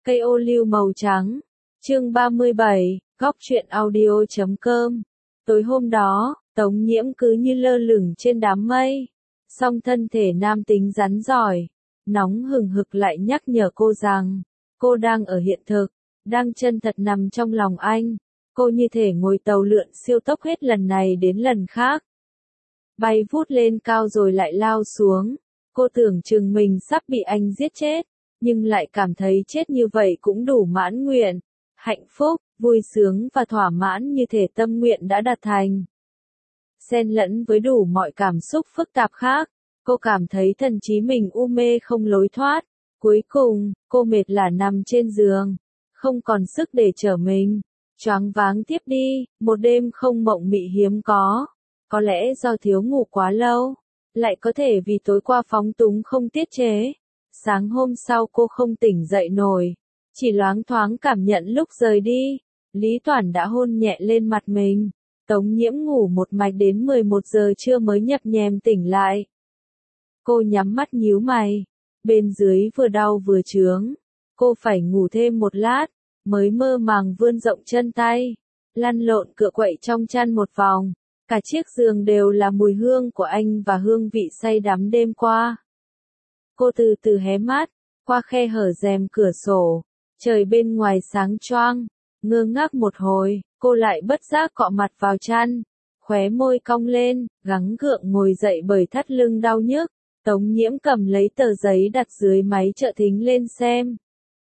Cây ô liu màu trắng. Chương 37, góc truyện audio.com. Tối hôm đó, Tống Nhiễm cứ như lơ lửng trên đám mây. Song thân thể nam tính rắn giỏi, nóng hừng hực lại nhắc nhở cô rằng, cô đang ở hiện thực, đang chân thật nằm trong lòng anh. Cô như thể ngồi tàu lượn siêu tốc hết lần này đến lần khác. Bay vút lên cao rồi lại lao xuống. Cô tưởng chừng mình sắp bị anh giết chết, nhưng lại cảm thấy chết như vậy cũng đủ mãn nguyện, hạnh phúc, vui sướng và thỏa mãn như thể tâm nguyện đã đạt thành. Xen lẫn với đủ mọi cảm xúc phức tạp khác, cô cảm thấy thần trí mình u mê không lối thoát. Cuối cùng, cô mệt lả nằm trên giường, không còn sức để trở mình. Choáng váng tiếp đi, một đêm không mộng mị hiếm có lẽ do thiếu ngủ quá lâu, lại có thể vì tối qua phóng túng không tiết chế. Sáng hôm sau cô không tỉnh dậy nổi, chỉ loáng thoáng cảm nhận lúc rời đi, Lý Toản đã hôn nhẹ lên mặt mình. Tống Nhiễm ngủ một mạch đến 11 giờ trưa mới nhập nhèm tỉnh lại. Cô nhắm mắt nhíu mày, bên dưới vừa đau vừa chướng, cô phải ngủ thêm một lát, mới mơ màng vươn rộng chân tay, lăn lộn cựa quậy trong chăn một vòng. Cả chiếc giường đều là mùi hương của anh và hương vị say đắm đêm qua. Cô từ từ hé mắt, qua khe hở rèm cửa sổ, trời bên ngoài sáng choang, ngơ ngác một hồi, cô lại bất giác cọ mặt vào chăn, khóe môi cong lên, gắng gượng ngồi dậy bởi thắt lưng đau nhức. Tống Nhiễm cầm lấy tờ giấy đặt dưới máy trợ thính lên xem.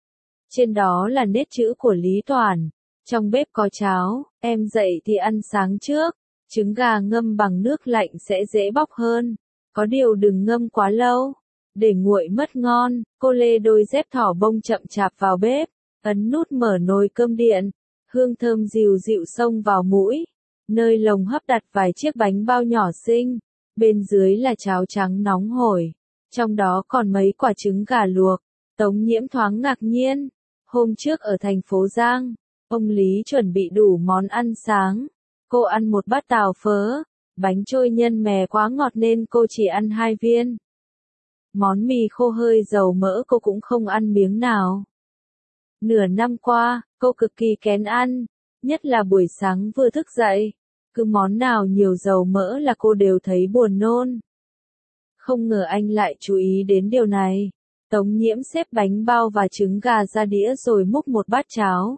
Trên đó là nét chữ của Lý Toản, trong bếp có cháo, em dậy thì ăn sáng trước. Trứng gà ngâm bằng nước lạnh sẽ dễ bóc hơn, có điều đừng ngâm quá lâu, để nguội mất ngon. Cô lê đôi dép thỏ bông chậm chạp vào bếp, ấn nút mở nồi cơm điện, hương thơm dịu dịu xông vào mũi. Nơi lồng hấp đặt vài chiếc bánh bao nhỏ xinh, bên dưới là cháo trắng nóng hổi, trong đó còn mấy quả trứng gà luộc. Tống Nhiễm thoáng ngạc nhiên, hôm trước ở thành phố Giang, ông Lý chuẩn bị đủ món ăn sáng. Cô ăn một bát tàu phớ, bánh trôi nhân mè quá ngọt nên cô chỉ ăn 2 viên. Món mì khô hơi dầu mỡ cô cũng không ăn miếng nào. Nửa năm qua, cô cực kỳ kén ăn, nhất là buổi sáng vừa thức dậy. Cứ món nào nhiều dầu mỡ là cô đều thấy buồn nôn. Không ngờ anh lại chú ý đến điều này. Tống Nhiễm xếp bánh bao và trứng gà ra đĩa rồi múc một bát cháo.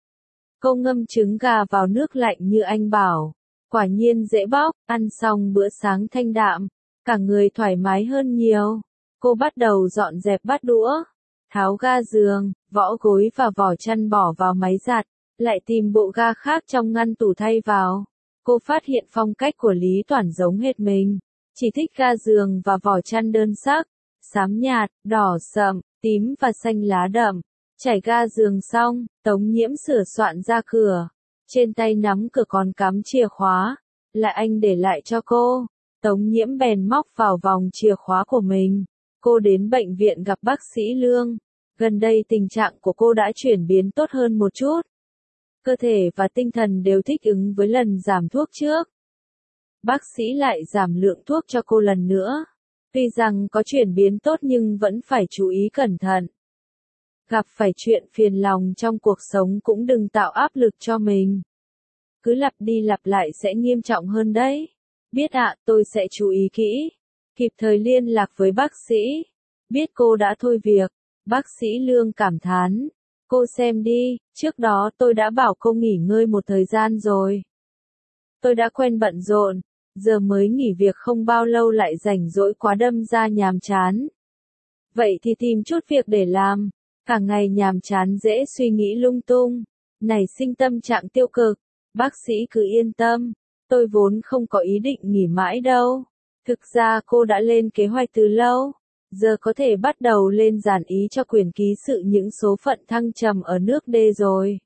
Cô ngâm trứng gà vào nước lạnh như anh bảo. Quả nhiên dễ bóc, ăn xong bữa sáng thanh đạm, cả người thoải mái hơn nhiều. Cô bắt đầu dọn dẹp bát đũa, tháo ga giường, võ gối và vỏ chăn bỏ vào máy giặt, lại tìm bộ ga khác trong ngăn tủ thay vào. Cô phát hiện phong cách của Lý Toản giống hệt mình, chỉ thích ga giường và vỏ chăn đơn sắc, xám nhạt, đỏ sậm, tím và xanh lá đậm. Trải ga giường xong, Tống Nhiễm sửa soạn ra cửa. Trên tay nắm cửa còn cắm chìa khóa, là anh để lại cho cô. Tống Nhiễm bèn móc vào vòng chìa khóa của mình. Cô đến bệnh viện gặp bác sĩ Lương. Gần đây tình trạng của cô đã chuyển biến tốt hơn một chút. Cơ thể và tinh thần đều thích ứng với lần giảm thuốc trước. Bác sĩ lại giảm lượng thuốc cho cô lần nữa. Tuy rằng có chuyển biến tốt nhưng vẫn phải chú ý cẩn thận. Gặp phải chuyện phiền lòng trong cuộc sống cũng đừng tạo áp lực cho mình. Cứ lặp đi lặp lại sẽ nghiêm trọng hơn đấy. Biết ạ, tôi sẽ chú ý kỹ. Kịp thời liên lạc với bác sĩ. Biết cô đã thôi việc. Bác sĩ Lương cảm thán. Cô xem đi, trước đó tôi đã bảo cô nghỉ ngơi một thời gian rồi. Tôi đã quen bận rộn, giờ mới nghỉ việc không bao lâu lại rảnh rỗi quá đâm ra nhàm chán. Vậy thì tìm chút việc để làm. Cả ngày nhàm chán dễ suy nghĩ lung tung, nảy sinh tâm trạng tiêu cực. Bác sĩ cứ yên tâm, tôi vốn không có ý định nghỉ mãi đâu. Thực ra cô đã lên kế hoạch từ lâu, giờ có thể bắt đầu lên dàn ý cho quyển ký sự những số phận thăng trầm ở nước D rồi.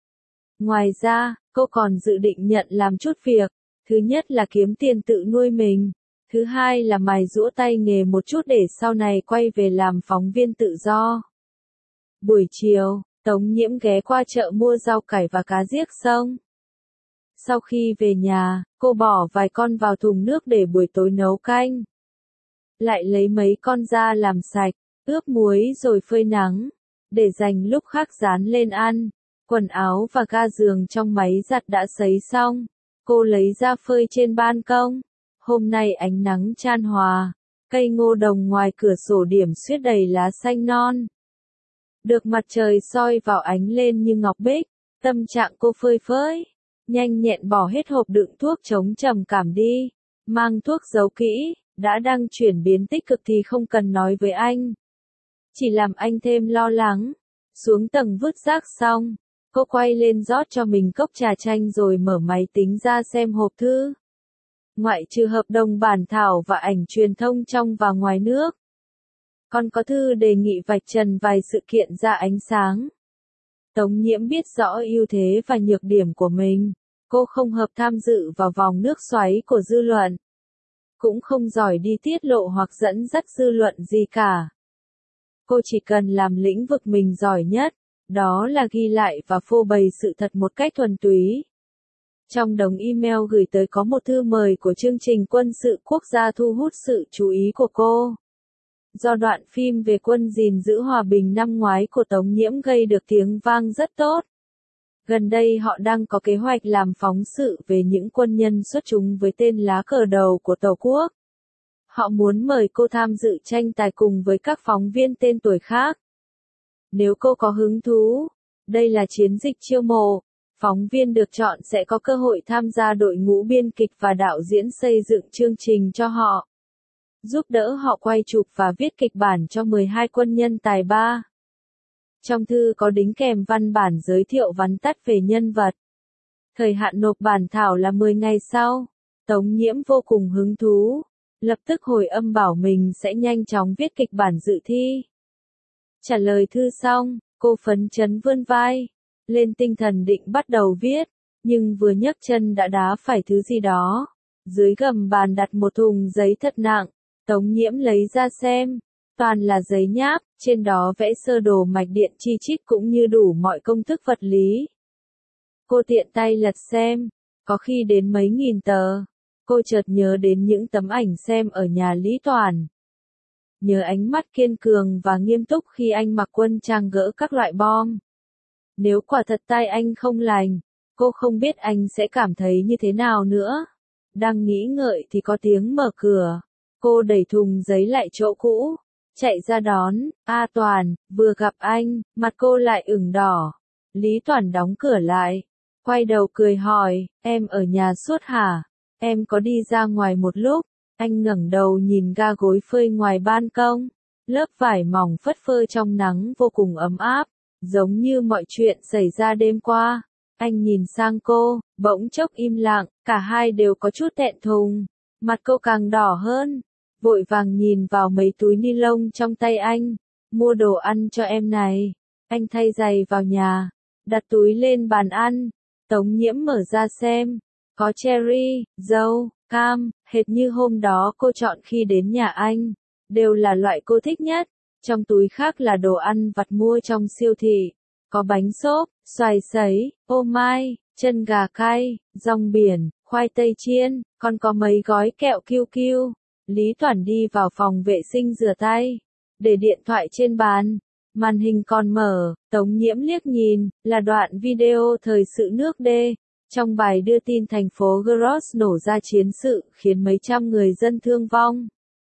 Ngoài ra, cô còn dự định nhận làm chút việc, thứ nhất là kiếm tiền tự nuôi mình, thứ hai là mài giũa tay nghề một chút để sau này quay về làm phóng viên tự do. Buổi chiều, Tống Nhiễm ghé qua chợ mua rau cải và cá giếc sông. Sau khi về nhà, cô bỏ vài con vào thùng nước để buổi tối nấu canh. Lại lấy mấy con ra làm sạch, ướp muối rồi phơi nắng. để dành lúc khác dán lên ăn. Quần áo và ga giường trong máy giặt đã sấy xong, cô lấy ra phơi trên ban công. Hôm nay ánh nắng chan hòa, cây ngô đồng ngoài cửa sổ điểm xuyết đầy lá xanh non. Được mặt trời soi vào ánh lên như ngọc bích, tâm trạng cô phơi phới, nhanh nhẹn bỏ hết hộp đựng thuốc chống trầm cảm đi, mang thuốc giấu kỹ, đã đang chuyển biến tích cực thì không cần nói với anh. Chỉ làm anh thêm lo lắng. Xuống tầng vứt rác xong, cô quay lên rót cho mình cốc trà chanh rồi mở máy tính ra xem hộp thư. Ngoại trừ hợp đồng bản thảo và ảnh truyền thông trong và ngoài nước, còn có thư đề nghị vạch trần vài sự kiện ra ánh sáng. Tống Nhiễm biết rõ ưu thế và nhược điểm của mình. Cô không hợp tham dự vào vòng nước xoáy của dư luận. Cũng không giỏi đi tiết lộ hoặc dẫn dắt dư luận gì cả. Cô chỉ cần làm lĩnh vực mình giỏi nhất, đó là ghi lại và phô bày sự thật một cách thuần túy. Trong đống email gửi tới có một thư mời của chương trình quân sự quốc gia thu hút sự chú ý của cô. Do đoạn phim về quân gìn giữ hòa bình năm ngoái của Tống Nhiễm gây được tiếng vang rất tốt. Gần đây họ đang có kế hoạch làm phóng sự về những quân nhân xuất chúng với tên lá cờ đầu của Tổ quốc. Họ muốn mời cô tham dự tranh tài cùng với các phóng viên tên tuổi khác. Nếu cô có hứng thú, đây là chiến dịch chiêu mộ. Phóng viên được chọn sẽ có cơ hội tham gia đội ngũ biên kịch và đạo diễn xây dựng chương trình cho họ. Giúp đỡ họ quay chụp và viết kịch bản cho 12 quân nhân tài ba. Trong thư có đính kèm văn bản giới thiệu vắn tắt về nhân vật. Thời hạn nộp bản thảo là 10 ngày sau. Tống Nhiễm vô cùng hứng thú, lập tức hồi âm bảo mình sẽ nhanh chóng viết kịch bản dự thi. Trả lời thư xong, cô phấn chấn vươn vai, lên tinh thần định bắt đầu viết, nhưng vừa nhấc chân đã đá phải thứ gì đó. Dưới gầm bàn đặt một thùng giấy thật nặng, Tống Nhiễm lấy ra xem, toàn là giấy nháp, trên đó vẽ sơ đồ mạch điện chi chít cũng như đủ mọi công thức vật lý. Cô tiện tay lật xem, có khi đến mấy nghìn tờ. Cô chợt nhớ đến những tấm ảnh xem ở nhà Lý Toàn. Nhớ ánh mắt kiên cường và nghiêm túc khi anh mặc quân trang gỡ các loại bom. Nếu quả thật tay anh không lành, cô không biết anh sẽ cảm thấy như thế nào nữa. Đang nghĩ ngợi thì có tiếng mở cửa. Cô đẩy thùng giấy lại chỗ cũ, chạy ra đón. A Toàn, vừa gặp anh, mặt cô lại ửng đỏ. Lý Toàn đóng cửa lại, quay đầu cười hỏi, em ở nhà suốt hả? Em có đi ra ngoài một lúc. Anh ngẩng đầu nhìn ga gối phơi ngoài ban công. Lớp vải mỏng phất phơ trong nắng vô cùng ấm áp, giống như mọi chuyện xảy ra đêm qua. Anh nhìn sang cô, bỗng chốc im lặng, cả hai đều có chút thẹn thùng. Mặt cô càng đỏ hơn, vội vàng nhìn vào mấy túi ni lông trong tay anh. Mua đồ ăn cho em này. Anh thay giày vào nhà, đặt túi lên bàn ăn. Tống Nhiễm mở ra xem, có cherry, dâu, cam, hệt như hôm đó cô chọn khi đến nhà anh. Đều là loại cô thích nhất. Trong túi khác là đồ ăn vặt mua trong siêu thị. Có bánh xốp, xoài sấy, ô mai, chân gà cay, rong biển, khoai tây chiên, còn có mấy gói kẹo QQ. Lý Toàn đi vào phòng vệ sinh rửa tay, để điện thoại trên bàn. Màn hình còn mở, Tống Nhiễm liếc nhìn, là đoạn video thời sự nước D. Trong bài đưa tin thành phố Gros nổ ra chiến sự khiến mấy trăm người dân thương vong.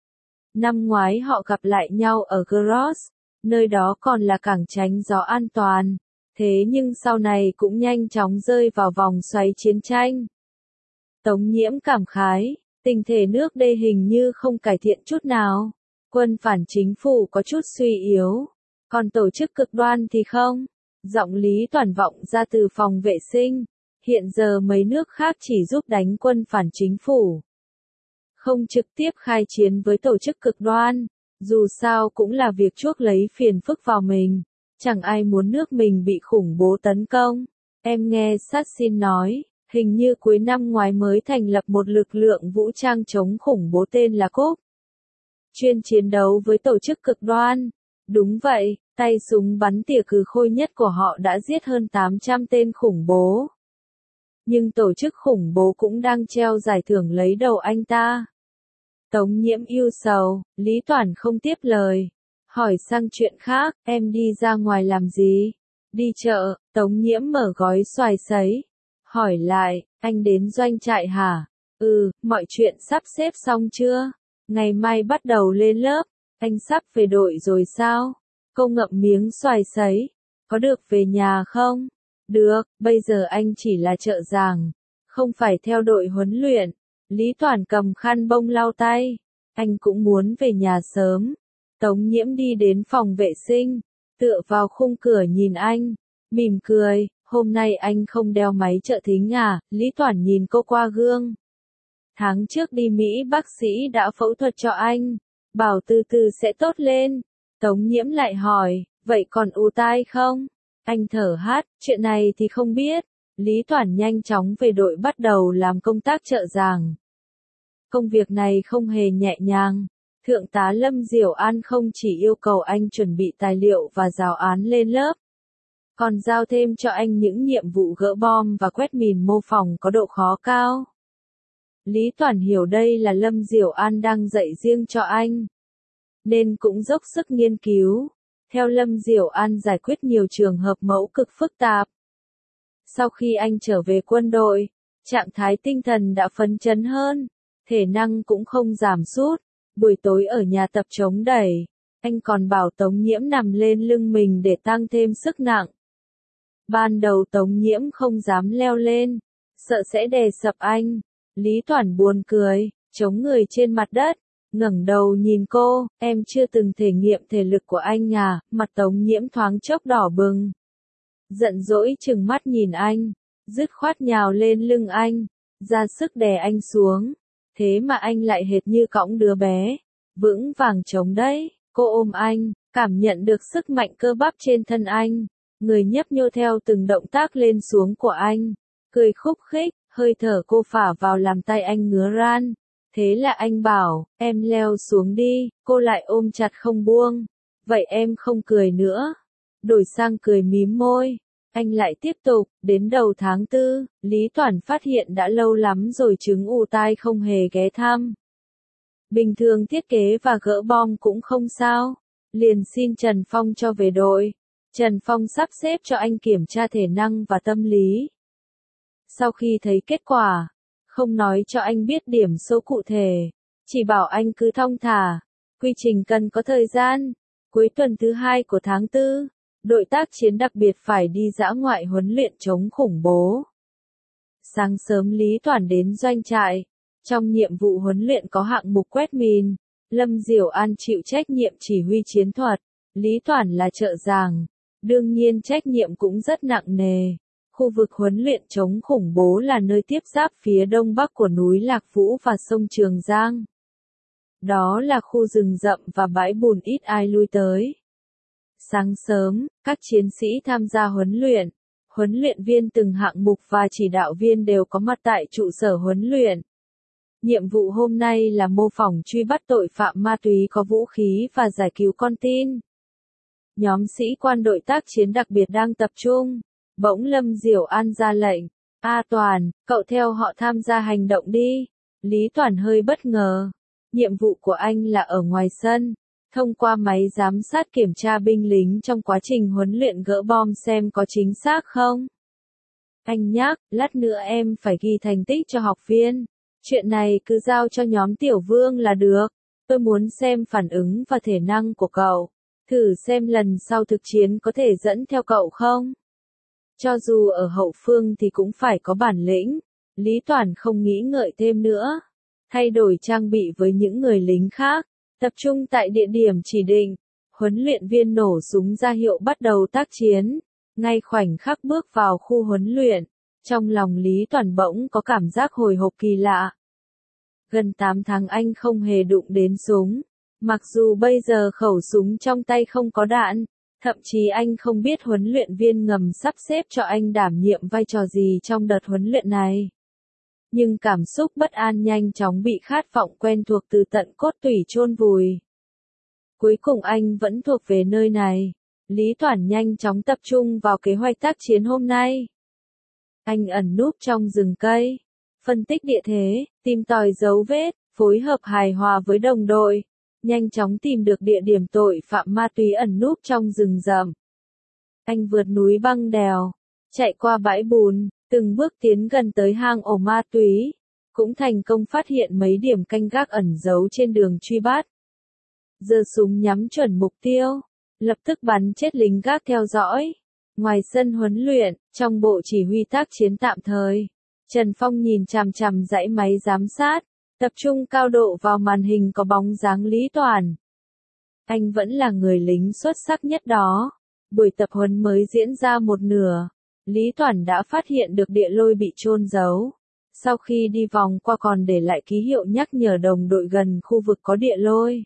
Năm ngoái họ gặp lại nhau ở Gros, nơi đó còn là cảng tránh gió an toàn. Thế nhưng sau này cũng nhanh chóng rơi vào vòng xoáy chiến tranh. Tống Nhiễm cảm khái, tình thể nước D hình như không cải thiện chút nào. Quân phản chính phủ có chút suy yếu, còn tổ chức cực đoan thì không. Giọng Lý Toàn vọng ra từ phòng vệ sinh. Hiện giờ mấy nước khác chỉ giúp đánh quân phản chính phủ, không trực tiếp khai chiến với tổ chức cực đoan. Dù sao cũng là việc chuốc lấy phiền phức vào mình. Chẳng ai muốn nước mình bị khủng bố tấn công. Em nghe Sassin nói, hình như cuối năm ngoái mới thành lập một lực lượng vũ trang chống khủng bố tên là Cúp, chuyên chiến đấu với tổ chức cực đoan. Đúng vậy, tay súng bắn tỉa cừ khôi nhất của họ đã giết hơn 800 tên khủng bố. Nhưng tổ chức khủng bố cũng đang treo giải thưởng lấy đầu anh ta. Tống Nhiễm ưu sầu, Lý Toàn không tiếp lời. Hỏi sang chuyện khác, em đi ra ngoài làm gì? Đi chợ, Tống Nhiễm mở gói xoài sấy. Hỏi lại, anh đến doanh trại hả? Ừ, mọi chuyện sắp xếp xong chưa? Ngày mai bắt đầu lên lớp, anh sắp về đội rồi sao? Cô ngậm miếng xoài sấy. Có được về nhà không? Được, bây giờ anh chỉ là trợ giảng, không phải theo đội huấn luyện. Lý Toản cầm khăn bông lau tay. Anh cũng muốn về nhà sớm. Tống Nhiễm đi đến phòng vệ sinh, tựa vào khung cửa nhìn anh, mỉm cười, hôm nay anh không đeo máy trợ thính à? Lý Toản nhìn cô qua gương. Tháng trước đi Mỹ bác sĩ đã phẫu thuật cho anh, bảo từ từ sẽ tốt lên. Tống Nhiễm lại hỏi, vậy còn ù tai không? Anh thở hát, chuyện này thì không biết. Lý Toản nhanh chóng về đội bắt đầu làm công tác trợ giảng. Công việc này không hề nhẹ nhàng. Thượng tá Lâm Diểu An không chỉ yêu cầu anh chuẩn bị tài liệu và giáo án lên lớp, còn giao thêm cho anh những nhiệm vụ gỡ bom và quét mìn mô phỏng có độ khó cao. Lý Toản hiểu đây là Lâm Diểu An đang dạy riêng cho anh, nên cũng dốc sức nghiên cứu, theo Lâm Diểu An giải quyết nhiều trường hợp mẫu cực phức tạp. Sau khi anh trở về quân đội, trạng thái tinh thần đã phấn chấn hơn, thể năng cũng không giảm sút. Buổi tối ở nhà tập chống đẩy, anh còn bảo Tống Nhiễm nằm lên lưng mình để tăng thêm sức nặng. Ban đầu Tống Nhiễm không dám leo lên, sợ sẽ đè sập anh. Lý Toản buồn cười, chống người trên mặt đất, ngẩng đầu nhìn cô, em chưa từng thể nghiệm thể lực của anh à? Mặt Tống Nhiễm thoáng chốc đỏ bừng. Giận dỗi trừng mắt nhìn anh, dứt khoát nhào lên lưng anh, ra sức đè anh xuống. Thế mà anh lại hệt như cõng đứa bé, vững vàng chống đấy. Cô ôm anh, cảm nhận được sức mạnh cơ bắp trên thân anh, người nhấp nhô theo từng động tác lên xuống của anh, cười khúc khích, hơi thở cô phả vào làm tay anh ngứa ran. Thế là anh bảo, em leo xuống đi, cô lại ôm chặt không buông. Vậy em không cười nữa. Đổi sang cười mím môi. Anh lại tiếp tục, đến đầu tháng 4, Lý Toản phát hiện đã lâu lắm rồi chứng ù tai không hề ghé thăm. Bình thường thiết kế và gỡ bom cũng không sao, liền xin Trần Phong cho về đội. Trần Phong sắp xếp cho anh kiểm tra thể năng và tâm lý. Sau khi thấy kết quả, không nói cho anh biết điểm số cụ thể, chỉ bảo anh cứ thong thả, quy trình cần có thời gian. Cuối tuần thứ 2 của tháng 4, đội tác chiến đặc biệt phải đi dã ngoại huấn luyện chống khủng bố. Sáng sớm Lý Toản đến doanh trại, trong nhiệm vụ huấn luyện có hạng mục quét mìn, Lâm Diểu An chịu trách nhiệm chỉ huy chiến thuật, Lý Toản là trợ giảng, đương nhiên trách nhiệm cũng rất nặng nề. Khu vực huấn luyện chống khủng bố là nơi tiếp giáp phía đông bắc của núi Lạc Vũ và sông Trường Giang. Đó là khu rừng rậm và bãi bùn ít ai lui tới. Sáng sớm, các chiến sĩ tham gia huấn luyện viên từng hạng mục và chỉ đạo viên đều có mặt tại trụ sở huấn luyện. Nhiệm vụ hôm nay là mô phỏng truy bắt tội phạm ma túy có vũ khí và giải cứu con tin. Nhóm sĩ quan đội tác chiến đặc biệt đang tập trung. Bỗng Lâm Diểu An ra lệnh, A Toàn, cậu theo họ tham gia hành động đi. Lý Toản hơi bất ngờ. Nhiệm vụ của anh là ở ngoài sân, thông qua máy giám sát kiểm tra binh lính trong quá trình huấn luyện gỡ bom xem có chính xác không. Anh nhắc, lát nữa em phải ghi thành tích cho học viên. Chuyện này cứ giao cho nhóm Tiểu Vương là được. Tôi muốn xem phản ứng và thể năng của cậu. Thử xem lần sau thực chiến có thể dẫn theo cậu không. Cho dù ở hậu phương thì cũng phải có bản lĩnh. Lý Toản không nghĩ ngợi thêm nữa. Thay đổi trang bị với những người lính khác. Tập trung tại địa điểm chỉ định. Huấn luyện viên nổ súng ra hiệu bắt đầu tác chiến. Ngay khoảnh khắc bước vào khu huấn luyện, trong lòng Lý Toản bỗng có cảm giác hồi hộp kỳ lạ. Gần 8 tháng anh không hề đụng đến súng. Mặc dù bây giờ khẩu súng trong tay không có đạn, thậm chí anh không biết huấn luyện viên ngầm sắp xếp cho anh đảm nhiệm vai trò gì trong đợt huấn luyện này. Nhưng cảm xúc bất an nhanh chóng bị khát vọng quen thuộc từ tận cốt tủy chôn vùi. Cuối cùng anh vẫn thuộc về nơi này. Lý Toản nhanh chóng tập trung vào kế hoạch tác chiến hôm nay. Anh ẩn núp trong rừng cây, phân tích địa thế, tìm tòi dấu vết, phối hợp hài hòa với đồng đội. nhanh chóng tìm được địa điểm tội phạm ma túy ẩn núp trong rừng rậm. Anh vượt núi băng đèo, chạy qua bãi bùn, từng bước tiến gần tới hang ổ ma túy, cũng thành công phát hiện mấy điểm canh gác ẩn giấu trên đường truy bắt. Giơ súng nhắm chuẩn mục tiêu, lập tức bắn chết lính gác theo dõi. Ngoài sân huấn luyện, trong bộ chỉ huy tác chiến tạm thời, Trần Phong nhìn chằm chằm dãy máy giám sát, tập trung cao độ vào màn hình có bóng dáng Lý Toản. Anh vẫn là người lính xuất sắc nhất đó. Buổi tập huấn mới diễn ra một nửa, Lý Toản đã phát hiện được địa lôi bị chôn giấu. Sau khi đi vòng qua còn để lại ký hiệu nhắc nhở đồng đội gần khu vực có địa lôi.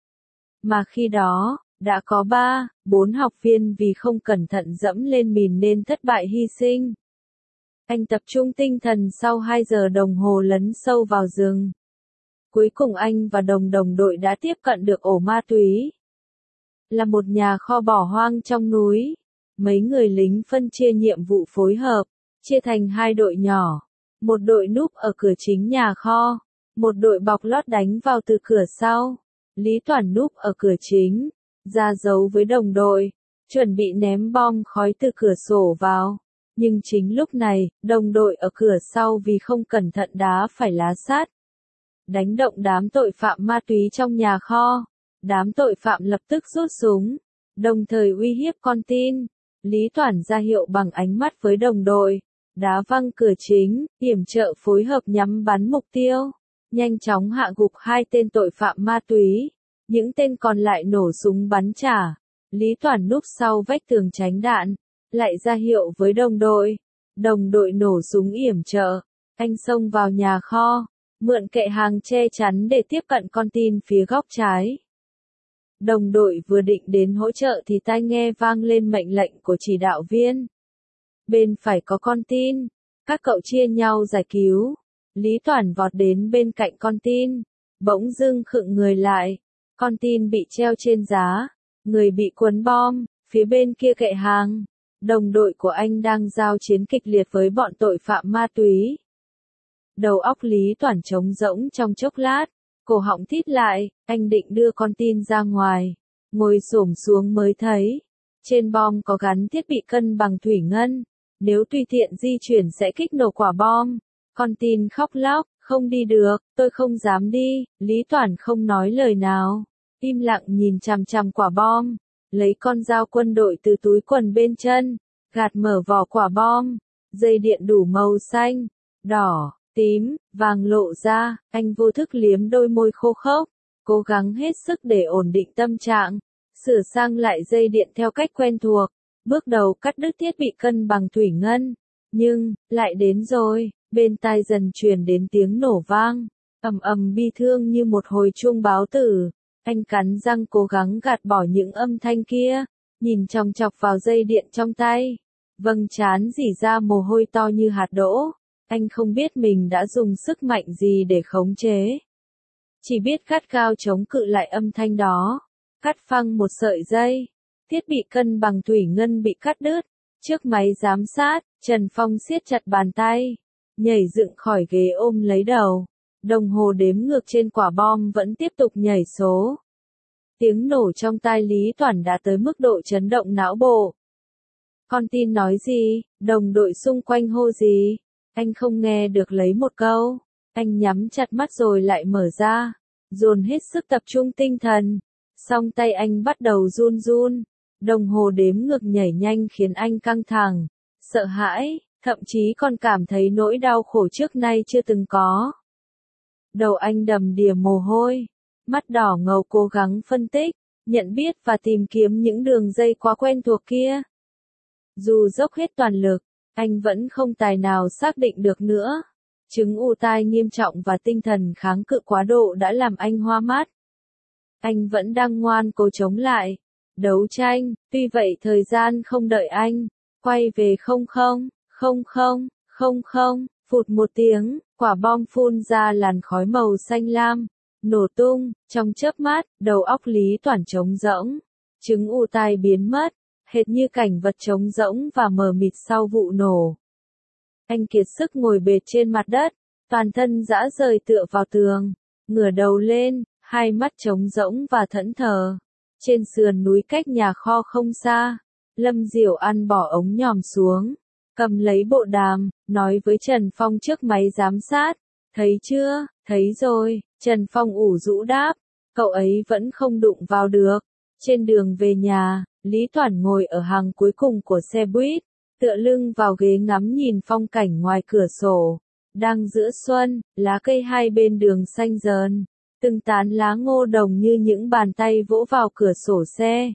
Mà khi đó, đã có 3-4 học viên vì không cẩn thận dẫm lên mìn nên thất bại hy sinh. Anh tập trung tinh thần sau 2 giờ đồng hồ lấn sâu vào rừng. Cuối cùng anh và đồng đội đã tiếp cận được ổ ma túy. Là một nhà kho bỏ hoang trong núi. Mấy người lính phân chia nhiệm vụ phối hợp, chia thành 2 đội nhỏ. Một đội núp ở cửa chính nhà kho, một đội bọc lót đánh vào từ cửa sau. Lý Toản núp ở cửa chính, ra dấu với đồng đội, chuẩn bị ném bom khói từ cửa sổ vào. Nhưng chính lúc này, đồng đội ở cửa sau vì không cẩn thận đá phải lá sắt, đánh động đám tội phạm ma túy trong nhà kho. Đám tội phạm lập tức rút súng, đồng thời uy hiếp con tin. Lý Toản ra hiệu bằng ánh mắt với đồng đội, đá văng cửa chính, yểm trợ phối hợp nhắm bắn mục tiêu, nhanh chóng hạ gục 2 tên tội phạm ma túy. Những tên còn lại nổ súng bắn trả. Lý Toản núp sau vách tường tránh đạn, lại ra hiệu với đồng đội nổ súng yểm trợ. Anh xông vào nhà kho, mượn kệ hàng che chắn để tiếp cận con tin phía góc trái. Đồng đội vừa định đến hỗ trợ thì tai nghe vang lên mệnh lệnh của chỉ đạo viên. Bên phải có con tin, các cậu chia nhau giải cứu. Lý Toản vọt đến bên cạnh con tin, bỗng dưng khựng người lại. Con tin bị treo trên giá, người bị cuốn bom, phía bên kia kệ hàng. Đồng đội của anh đang giao chiến kịch liệt với bọn tội phạm ma túy. Đầu óc Lý Toản trống rỗng trong chốc lát, cổ họng thít lại, anh định đưa con tin ra ngoài, ngồi xổm xuống mới thấy, trên bom có gắn thiết bị cân bằng thủy ngân, nếu tùy tiện di chuyển sẽ kích nổ quả bom. Con tin khóc lóc, không đi được, tôi không dám đi. Lý Toản không nói lời nào, im lặng nhìn chằm chằm quả bom, lấy con dao quân đội từ túi quần bên chân, gạt mở vỏ quả bom, dây điện đủ màu xanh, đỏ, tím, vàng lộ ra, anh vô thức liếm đôi môi khô khốc, cố gắng hết sức để ổn định tâm trạng, sửa sang lại dây điện theo cách quen thuộc, bước đầu cắt đứt thiết bị cân bằng thủy ngân, nhưng, lại đến rồi, bên tai dần truyền đến tiếng nổ vang, ầm ầm bi thương như một hồi chuông báo tử, anh cắn răng cố gắng gạt bỏ những âm thanh kia, nhìn chòng chọc vào dây điện trong tay, vầng trán rỉ ra mồ hôi to như hạt đỗ. Anh không biết mình đã dùng sức mạnh gì để khống chế. Chỉ biết gắt gao chống cự lại âm thanh đó. Cắt phăng một sợi dây. Thiết bị cân bằng thủy ngân bị cắt đứt. Trước máy giám sát, Trần Phong siết chặt bàn tay. Nhảy dựng khỏi ghế ôm lấy đầu. Đồng hồ đếm ngược trên quả bom vẫn tiếp tục nhảy số. Tiếng nổ trong tai Lý Toản đã tới mức độ chấn động não bộ. Con tin nói gì? Đồng đội xung quanh hô gì? Anh không nghe được lấy một câu, anh nhắm chặt mắt rồi lại mở ra, dồn hết sức tập trung tinh thần, song tay anh bắt đầu run run, đồng hồ đếm ngược nhảy nhanh khiến anh căng thẳng, sợ hãi, thậm chí còn cảm thấy nỗi đau khổ trước nay chưa từng có. Đầu anh đầm đìa mồ hôi, mắt đỏ ngầu cố gắng phân tích, nhận biết và tìm kiếm những đường dây quá quen thuộc kia. Dù dốc hết toàn lực, anh vẫn không tài nào xác định được nữa. Chứng u tai nghiêm trọng và tinh thần kháng cự quá độ đã làm anh hoa mắt. Anh vẫn đang ngoan cố chống lại, đấu tranh, tuy vậy thời gian không đợi anh, quay về không, phụt một tiếng, quả bom phun ra làn khói màu xanh lam, nổ tung, trong chớp mắt, đầu óc Lý Toản trống rỗng, chứng u tai biến mất. Hệt như cảnh vật trống rỗng và mờ mịt sau vụ nổ. Anh kiệt sức ngồi bệt trên mặt đất, toàn thân rã rời tựa vào tường, ngửa đầu lên, hai mắt trống rỗng và thẫn thờ. Trên sườn núi cách nhà kho không xa, Lâm Diệu An bỏ ống nhòm xuống, cầm lấy bộ đàm, nói với Trần Phong trước máy giám sát. Thấy chưa, thấy rồi, Trần Phong ủ rũ đáp, cậu ấy vẫn không đụng vào được. Trên đường về nhà, Lý Toản ngồi ở hàng cuối cùng của xe buýt, tựa lưng vào ghế ngắm nhìn phong cảnh ngoài cửa sổ. Đang giữa xuân, lá cây hai bên đường xanh dờn, từng tán lá ngô đồng như những bàn tay vỗ vào cửa sổ xe.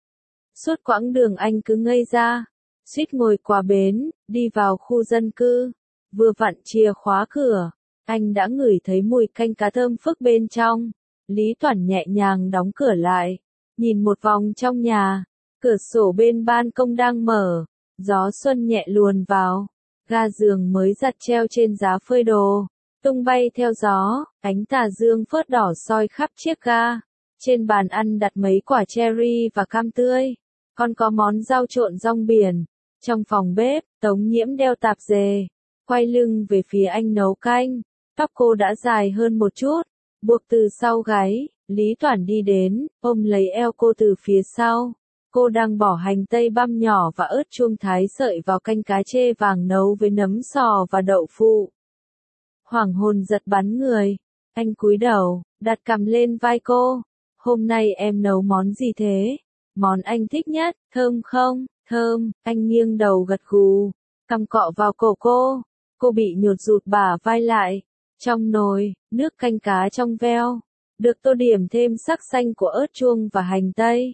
Suốt quãng đường anh cứ ngây ra, suýt ngồi qua bến, đi vào khu dân cư. Vừa vặn chìa khóa cửa, anh đã ngửi thấy mùi canh cá thơm phức bên trong. Lý Toản nhẹ nhàng đóng cửa lại, nhìn một vòng trong nhà, cửa sổ bên ban công đang mở, gió xuân nhẹ luồn vào, ga giường mới giặt treo trên giá phơi đồ, tung bay theo gió, ánh tà dương phớt đỏ soi khắp chiếc ga. Trên bàn ăn đặt mấy quả cherry và cam tươi, còn có món rau trộn rong biển. Trong phòng bếp, Tống Nhiễm đeo tạp dề, quay lưng về phía anh nấu canh. Tóc cô đã dài hơn một chút, buộc từ sau gáy. Lý Toản đi đến, ôm lấy eo cô từ phía sau. Cô đang bỏ hành tây băm nhỏ và ớt chuông thái sợi vào canh cá chê vàng nấu với nấm sò và đậu phụ. Hoàng hôn giật bắn người. Anh cúi đầu, đặt cằm lên vai cô. Hôm nay em nấu món gì thế? Món anh thích nhất, thơm không? Thơm, anh nghiêng đầu gật gù, cằm cọ vào cổ cô. Cô bị nhột rụt bả vai lại. Trong nồi, nước canh cá trong veo, được tô điểm thêm sắc xanh của ớt chuông và hành tây.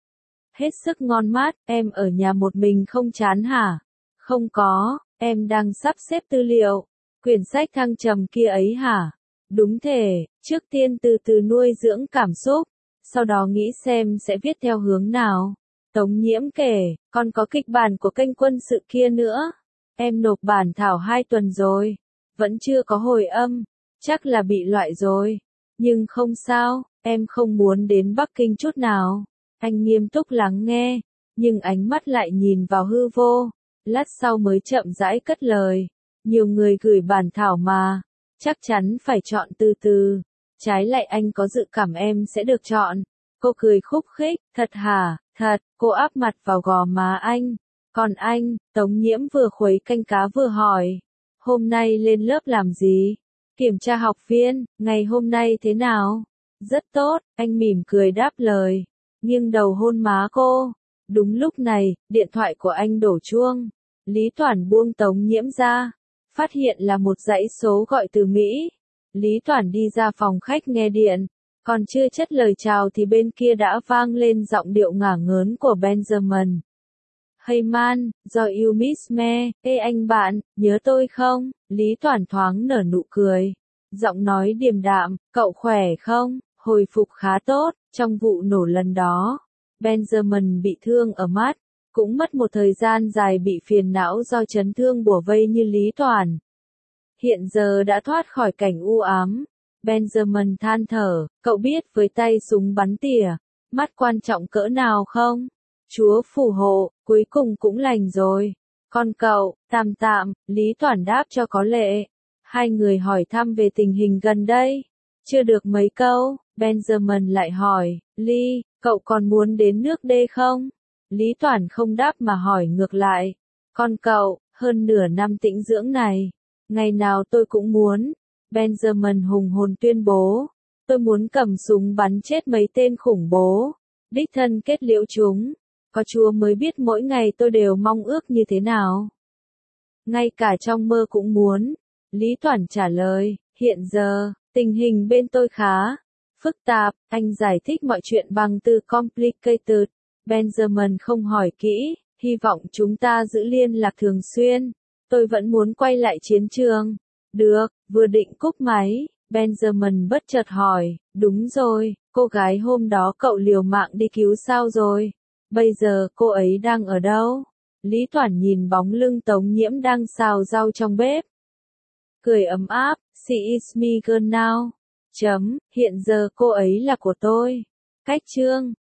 Hết sức ngon mát. Em ở nhà một mình không chán hả? Không có, em đang sắp xếp tư liệu. Quyển sách thăng trầm kia ấy hả? Đúng thế, trước tiên từ từ nuôi dưỡng cảm xúc, sau đó nghĩ xem sẽ viết theo hướng nào. Tống Nhiễm kể, còn có kịch bản của kênh quân sự kia nữa. Em nộp bản thảo 2 tuần rồi, vẫn chưa có hồi âm, chắc là bị loại rồi. Nhưng không sao, em không muốn đến Bắc Kinh chút nào. Anh nghiêm túc lắng nghe, nhưng ánh mắt lại nhìn vào hư vô. Lát sau mới chậm rãi cất lời. Nhiều người gửi bản thảo mà, chắc chắn phải chọn từ từ. Trái lại anh có dự cảm em sẽ được chọn. Cô cười khúc khích, thật hả? Thật, cô áp mặt vào gò má anh. Còn anh, Tống Nhiễm vừa khuấy canh cá vừa hỏi. Hôm nay lên lớp làm gì? Kiểm tra học viên, ngày hôm nay thế nào? Rất tốt, anh mỉm cười đáp lời, nghiêng đầu hôn má cô. Đúng lúc này, điện thoại của anh đổ chuông. Lý Toản buông Tống Nhiễm ra, phát hiện là một dãy số gọi từ Mỹ. Lý Toản đi ra phòng khách nghe điện, còn chưa chất lời chào thì bên kia đã vang lên giọng điệu ngả ngớn của Benjamin. Hey man, do you miss me? Ê anh bạn, nhớ tôi không? Lý Toản thoáng nở nụ cười. Giọng nói điềm đạm, cậu khỏe không? Hồi phục khá tốt. Trong vụ nổ lần đó, Benjamin bị thương ở mắt, cũng mất một thời gian dài bị phiền não do chấn thương bủa vây như Lý Toản. Hiện giờ đã thoát khỏi cảnh u ám. Benjamin than thở, cậu biết với tay súng bắn tỉa, mắt quan trọng cỡ nào không? Chúa phù hộ, cuối cùng cũng lành rồi. Còn cậu, tạm tạm, Lý Toản đáp cho có lệ. Hai người hỏi thăm về tình hình gần đây. Chưa được mấy câu, Benjamin lại hỏi, Lee, cậu còn muốn đến nước D không? Lý Toản không đáp mà hỏi ngược lại. Còn cậu, hơn nửa năm tĩnh dưỡng này, ngày nào tôi cũng muốn. Benjamin hùng hồn tuyên bố, tôi muốn cầm súng bắn chết mấy tên khủng bố, đích thân kết liễu chúng. Có Chúa mới biết mỗi ngày tôi đều mong ước như thế nào. Ngay cả trong mơ cũng muốn. Lý Toản trả lời, hiện giờ, tình hình bên tôi khá phức tạp, anh giải thích mọi chuyện bằng từ complicated. Benjamin không hỏi kỹ, hy vọng chúng ta giữ liên lạc thường xuyên. Tôi vẫn muốn quay lại chiến trường. Được, vừa định cúp máy, Benjamin bất chợt hỏi, đúng rồi, cô gái hôm đó cậu liều mạng đi cứu sao rồi? Bây giờ cô ấy đang ở đâu? Lý Toản nhìn bóng lưng Tống Nhiễm đang xào rau trong bếp. Cười ấm áp, she is my girl now. Hiện giờ cô ấy là của tôi. Cách chương